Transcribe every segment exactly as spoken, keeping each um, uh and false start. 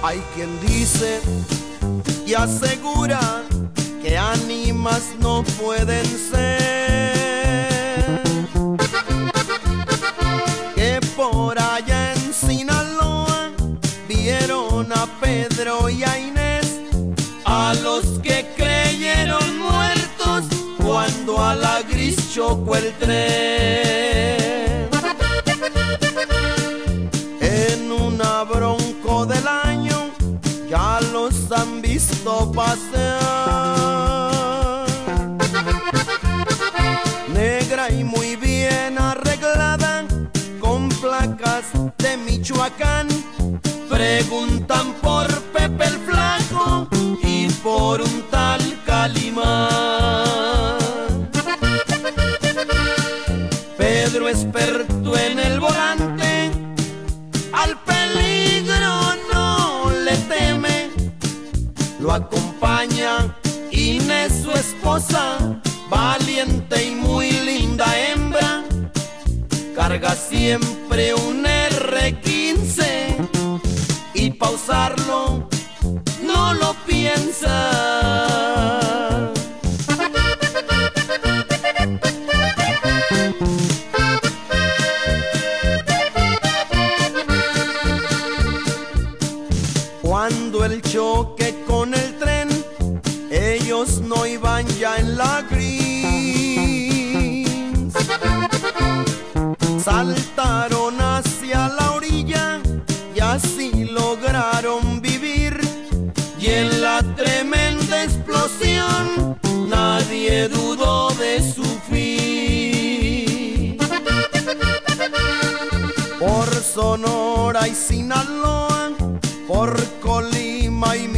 Hay quien dice y asegura que ánimas no pueden ser, que por allá en Sinaloa vieron a Pedro y a Inés, a los que creyeron muertos cuando a la gris chocó el tren. En una Bronco del año ya los han visto pasear, negra y muy bien arreglada, con placas de Michoacán. Preguntan por Pepe el Flaco y por un tal Calimán. Pedro, experto en el volante, al peligro no le teme. Lo acompaña Inés, su esposa, valiente y muy linda hembra. Carga siempre un erre quince y pa' usarlo no lo piensa. Cuando el choque con el tren, ellos no iban ya en la gris. Saltaron hacia la orilla y así lograron vivir. Y en la tremenda explosión nadie dudó de su fin. Por Sonora y Sinaloa, por Colima y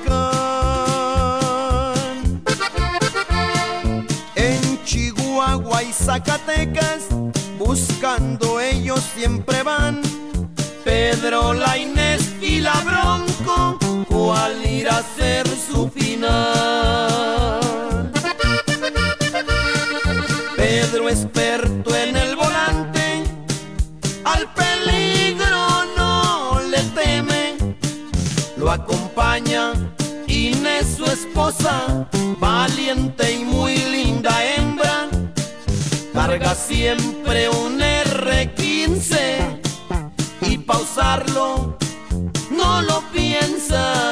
Michoacán, en Chihuahua y Zacatecas, buscando ellos siempre van. Pedro, la Inés y la Bronco, ¿cuál irá a ser su final? Pedro, experto en el volante, al peligro no le teme. Lo acompaña Inés, su esposa, valiente y muy linda hembra. Carga siempre un erre quince y pa' usarlo no lo piensa.